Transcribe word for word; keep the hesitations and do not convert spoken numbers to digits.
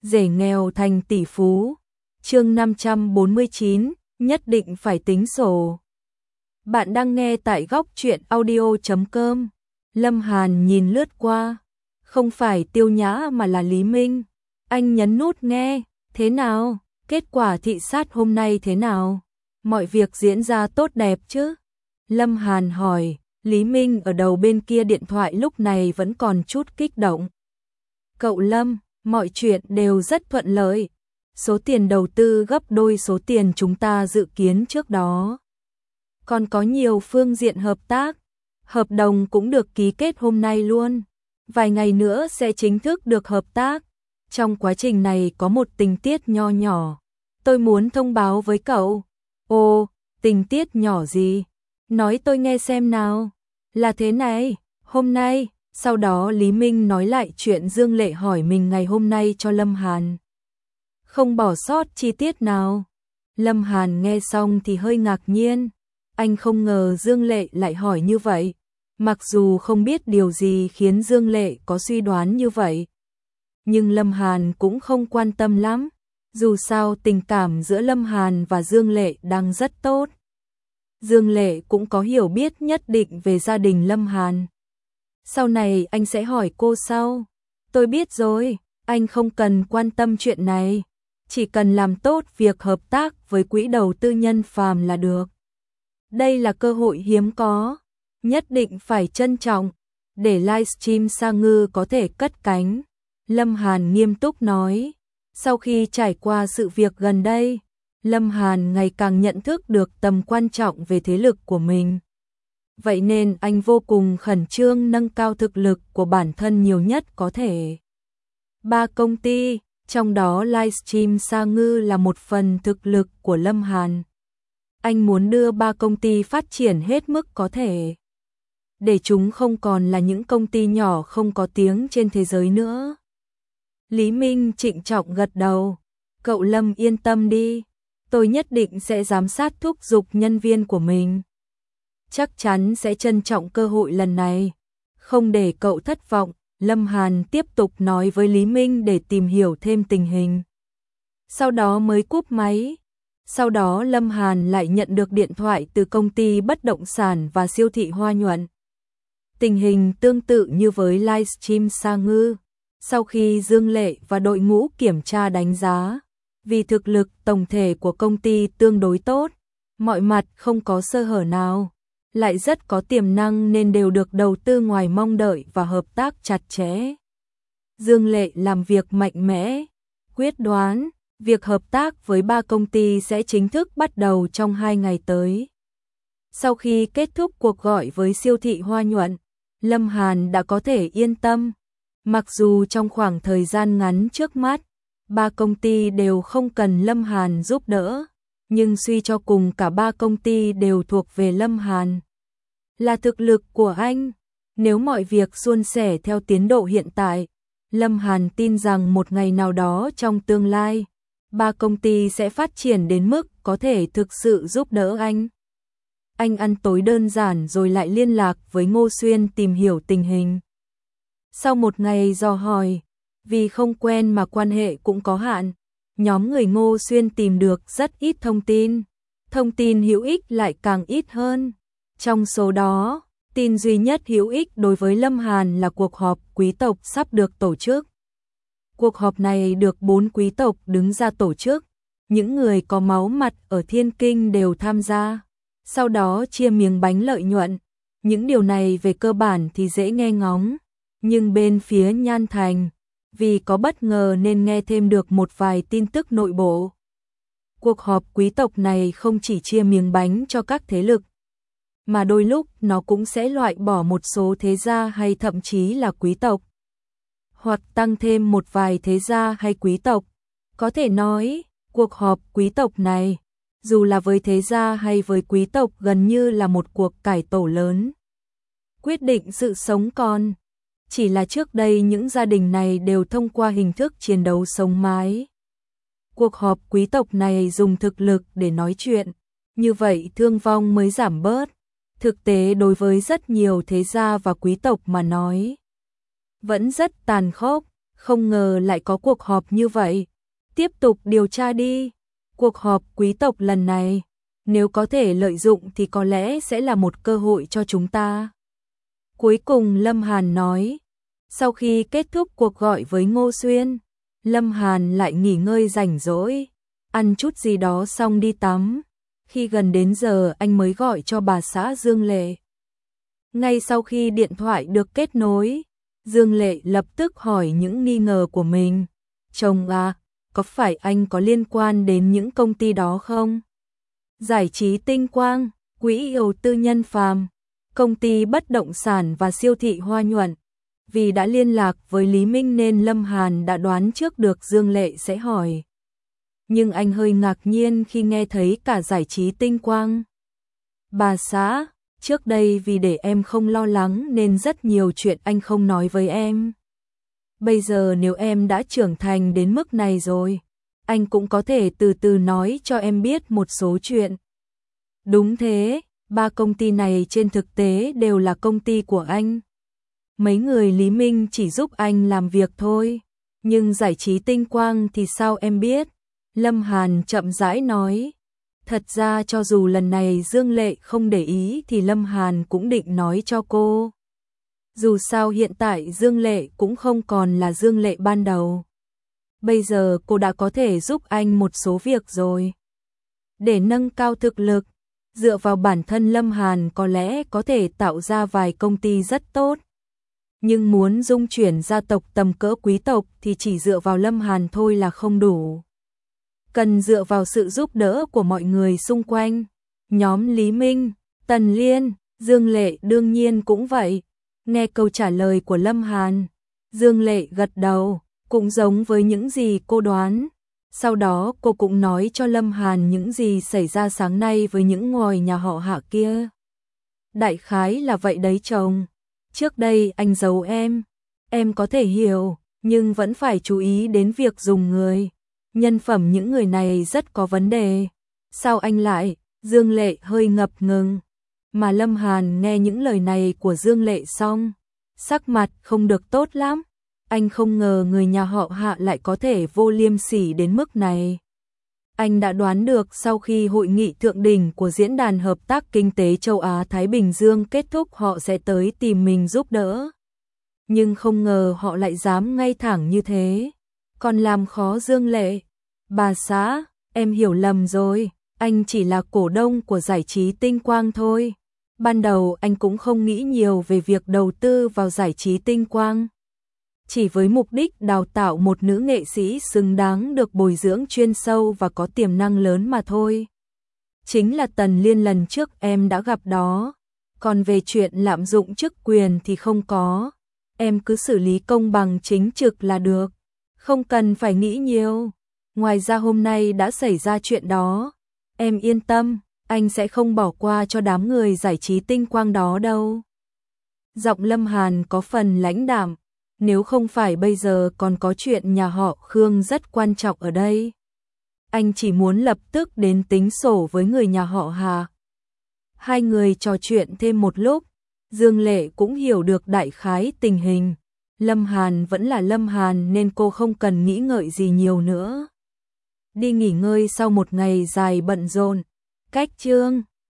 rể nghèo thành tỷ phú. Chương năm trăm bốn mươi chín, nhất định phải tính sổ. Bạn đang nghe tại góc truyện audio chấm com. Lâm Hàn nhìn lướt qua, không phải Tiêu Nhã mà là Lý Minh. Anh nhấn nút nghe, thế nào? Kết quả thị sát hôm nay thế nào? Mọi việc diễn ra tốt đẹp chứ? Lâm Hàn hỏi. Lý Minh ở đầu bên kia điện thoại lúc này vẫn còn chút kích động. Cậu Lâm, mọi chuyện đều rất thuận lợi. Số tiền đầu tư gấp đôi số tiền chúng ta dự kiến trước đó. Còn có nhiều phương diện hợp tác. Hợp đồng cũng được ký kết hôm nay luôn. Vài ngày nữa sẽ chính thức được hợp tác. Trong quá trình này có một tình tiết nho nhỏ. Tôi muốn thông báo với cậu. Ồ, tình tiết nhỏ gì? Nói tôi nghe xem nào. Là thế này, hôm nay, sau đó Lý Minh nói lại chuyện Dương Lệ hỏi mình ngày hôm nay cho Lâm Hàn. Không bỏ sót chi tiết nào. Lâm Hàn nghe xong thì hơi ngạc nhiên. Anh không ngờ Dương Lệ lại hỏi như vậy. Mặc dù không biết điều gì khiến Dương Lệ có suy đoán như vậy. Nhưng Lâm Hàn cũng không quan tâm lắm. Dù sao tình cảm giữa Lâm Hàn và Dương Lệ đang rất tốt. Dương Lệ cũng có hiểu biết nhất định về gia đình Lâm Hàn. Sau này anh sẽ hỏi cô sau. Tôi biết rồi, anh không cần quan tâm chuyện này. Chỉ cần làm tốt việc hợp tác với quỹ đầu tư Nhân Phàm là được. Đây là cơ hội hiếm có, nhất định phải trân trọng, để livestream Sa Ngư có thể cất cánh. Lâm Hàn nghiêm túc nói. Sau khi trải qua sự việc gần đây, Lâm Hàn ngày càng nhận thức được tầm quan trọng về thế lực của mình. Vậy nên anh vô cùng khẩn trương nâng cao thực lực của bản thân nhiều nhất có thể. Ba công ty, trong đó livestream Sa Ngư là một phần thực lực của Lâm Hàn. Anh muốn đưa ba công ty phát triển hết mức có thể. Để chúng không còn là những công ty nhỏ không có tiếng trên thế giới nữa. Lý Minh trịnh trọng gật đầu. Cậu Lâm yên tâm đi. Tôi nhất định sẽ giám sát thúc giục nhân viên của mình. Chắc chắn sẽ trân trọng cơ hội lần này. Không để cậu thất vọng, Lâm Hàn tiếp tục nói với Lý Minh để tìm hiểu thêm tình hình. Sau đó mới cúp máy. Sau đó Lâm Hàn lại nhận được điện thoại từ công ty bất động sản và siêu thị Hoa Nhuận. Tình hình tương tự như với livestream Sa Ngư. Sau khi Dương Lệ và đội ngũ kiểm tra đánh giá, vì thực lực tổng thể của công ty tương đối tốt, mọi mặt không có sơ hở nào, lại rất có tiềm năng nên đều được đầu tư ngoài mong đợi và hợp tác chặt chẽ. Dương Lệ làm việc mạnh mẽ, quyết đoán, việc hợp tác với ba công ty sẽ chính thức bắt đầu trong hai ngày tới. Sau khi kết thúc cuộc gọi với siêu thị Hoa Nhuận, Lâm Hàn đã có thể yên tâm. Mặc dù trong khoảng thời gian ngắn trước mắt, ba công ty đều không cần Lâm Hàn giúp đỡ, nhưng suy cho cùng cả ba công ty đều thuộc về Lâm Hàn. Là thực lực của anh, nếu mọi việc suôn sẻ theo tiến độ hiện tại, Lâm Hàn tin rằng một ngày nào đó trong tương lai, ba công ty sẽ phát triển đến mức có thể thực sự giúp đỡ anh. Anh ăn tối đơn giản rồi lại liên lạc với Ngô Xuyên tìm hiểu tình hình. Sau một ngày dò hỏi, vì không quen mà quan hệ cũng có hạn, nhóm người Ngô Xuyên tìm được rất ít thông tin. Thông tin hữu ích lại càng ít hơn. Trong số đó, tin duy nhất hữu ích đối với Lâm Hàn là cuộc họp quý tộc sắp được tổ chức. Cuộc họp này được bốn quý tộc đứng ra tổ chức. Những người có máu mặt ở Thiên Kinh đều tham gia. Sau đó chia miếng bánh lợi nhuận. Những điều này về cơ bản thì dễ nghe ngóng. Nhưng bên phía Nhan Thành, vì có bất ngờ nên nghe thêm được một vài tin tức nội bộ. Cuộc họp quý tộc này không chỉ chia miếng bánh cho các thế lực, mà đôi lúc nó cũng sẽ loại bỏ một số thế gia hay thậm chí là quý tộc. Hoặc tăng thêm một vài thế gia hay quý tộc. Có thể nói, cuộc họp quý tộc này, dù là với thế gia hay với quý tộc gần như là một cuộc cải tổ lớn. Quyết định sự sống còn. Chỉ là trước đây những gia đình này đều thông qua hình thức chiến đấu sống mái. Cuộc họp quý tộc này dùng thực lực để nói chuyện, như vậy thương vong mới giảm bớt. Thực tế đối với rất nhiều thế gia và quý tộc mà nói, vẫn rất tàn khốc, Không ngờ lại có cuộc họp như vậy. Tiếp tục điều tra đi. Cuộc họp quý tộc lần này, nếu có thể lợi dụng thì có lẽ sẽ là một cơ hội cho chúng ta. Cuối cùng Lâm Hàn nói. Sau khi kết thúc cuộc gọi với Ngô Xuyên, Lâm Hàn lại nghỉ ngơi rảnh rỗi, ăn chút gì đó xong đi tắm. Khi gần đến giờ anh mới gọi cho bà xã Dương Lệ. Ngay sau khi điện thoại được kết nối, Dương Lệ lập tức hỏi những nghi ngờ của mình. Chồng à, có phải anh có liên quan đến những công ty đó không? Giải trí Tinh Quang, Quỹ đầu tư Nhân Phàm, công ty bất động sản và siêu thị Hoa Nhuận. Vì đã liên lạc với Lý Minh nên Lâm Hàn đã đoán trước được Dương Lệ sẽ hỏi. Nhưng anh hơi ngạc nhiên khi nghe thấy cả Giải trí Tinh Quang. Bà xã, trước đây vì để em không lo lắng nên rất nhiều chuyện anh không nói với em. Bây giờ nếu em đã trưởng thành đến mức này rồi, anh cũng có thể từ từ nói cho em biết một số chuyện. Đúng thế, ba công ty này trên thực tế đều là công ty của anh. Mấy người Lý Minh chỉ giúp anh làm việc thôi. Nhưng Giải trí Tinh Quang thì sao em biết? Lâm Hàn chậm rãi nói. Thật ra cho dù lần này Dương Lệ không để ý thì Lâm Hàn cũng định nói cho cô. Dù sao hiện tại Dương Lệ cũng không còn là Dương Lệ ban đầu. Bây giờ cô đã có thể giúp anh một số việc rồi. Để nâng cao thực lực, dựa vào bản thân Lâm Hàn có lẽ có thể tạo ra vài công ty rất tốt. Nhưng muốn dung chuyển gia tộc tầm cỡ quý tộc thì chỉ dựa vào Lâm Hàn thôi là không đủ. Cần dựa vào sự giúp đỡ của mọi người xung quanh. Nhóm Lý Minh, Tần Liên, Dương Lệ đương nhiên cũng vậy. Nghe câu trả lời của Lâm Hàn, Dương Lệ gật đầu, cũng giống với những gì cô đoán. Sau đó cô cũng nói cho Lâm Hàn những gì xảy ra sáng nay với những ngòi nhà họ Hạ kia. Đại khái là vậy đấy chồng. Trước đây anh giấu em, em có thể hiểu, nhưng vẫn phải chú ý đến việc dùng người. Nhân phẩm những người này rất có vấn đề. Sao anh lại? Dương Lệ hơi ngập ngừng. Mà Lâm Hàn nghe những lời này của Dương Lệ xong, sắc mặt không được tốt lắm. Anh không ngờ người nhà họ Hạ lại có thể vô liêm sỉ đến mức này. Anh đã đoán được sau khi hội nghị thượng đỉnh của Diễn đàn Hợp tác Kinh tế Châu Á-Thái Bình Dương kết thúc họ sẽ tới tìm mình giúp đỡ. Nhưng không ngờ họ lại dám ngay thẳng như thế. Còn làm khó Dương Lệ. Bà xã, em hiểu lầm rồi, anh chỉ là cổ đông của Giải trí Tinh Quang thôi. Ban đầu anh cũng không nghĩ nhiều về việc đầu tư vào Giải trí Tinh Quang. Chỉ với mục đích đào tạo một nữ nghệ sĩ xứng đáng được bồi dưỡng chuyên sâu và có tiềm năng lớn mà thôi. Chính là Tần Liên lần trước em đã gặp đó. Còn về chuyện lạm dụng chức quyền thì không có. Em cứ xử lý công bằng chính trực là được. Không cần phải nghĩ nhiều. Ngoài ra hôm nay đã xảy ra chuyện đó. Em yên tâm, anh sẽ không bỏ qua cho đám người Giải trí Tinh Quang đó đâu. Giọng Lâm Hàn có phần lãnh đạm. Nếu không phải bây giờ còn có chuyện nhà họ Khương rất quan trọng ở đây. Anh chỉ muốn lập tức đến tính sổ với người nhà họ Hà. Hai người trò chuyện thêm một lúc, Dương Lệ cũng hiểu được đại khái tình hình. Lâm Hàn vẫn là Lâm Hàn nên cô không cần nghĩ ngợi gì nhiều nữa. Đi nghỉ ngơi sau một ngày dài bận rộn. Cách chương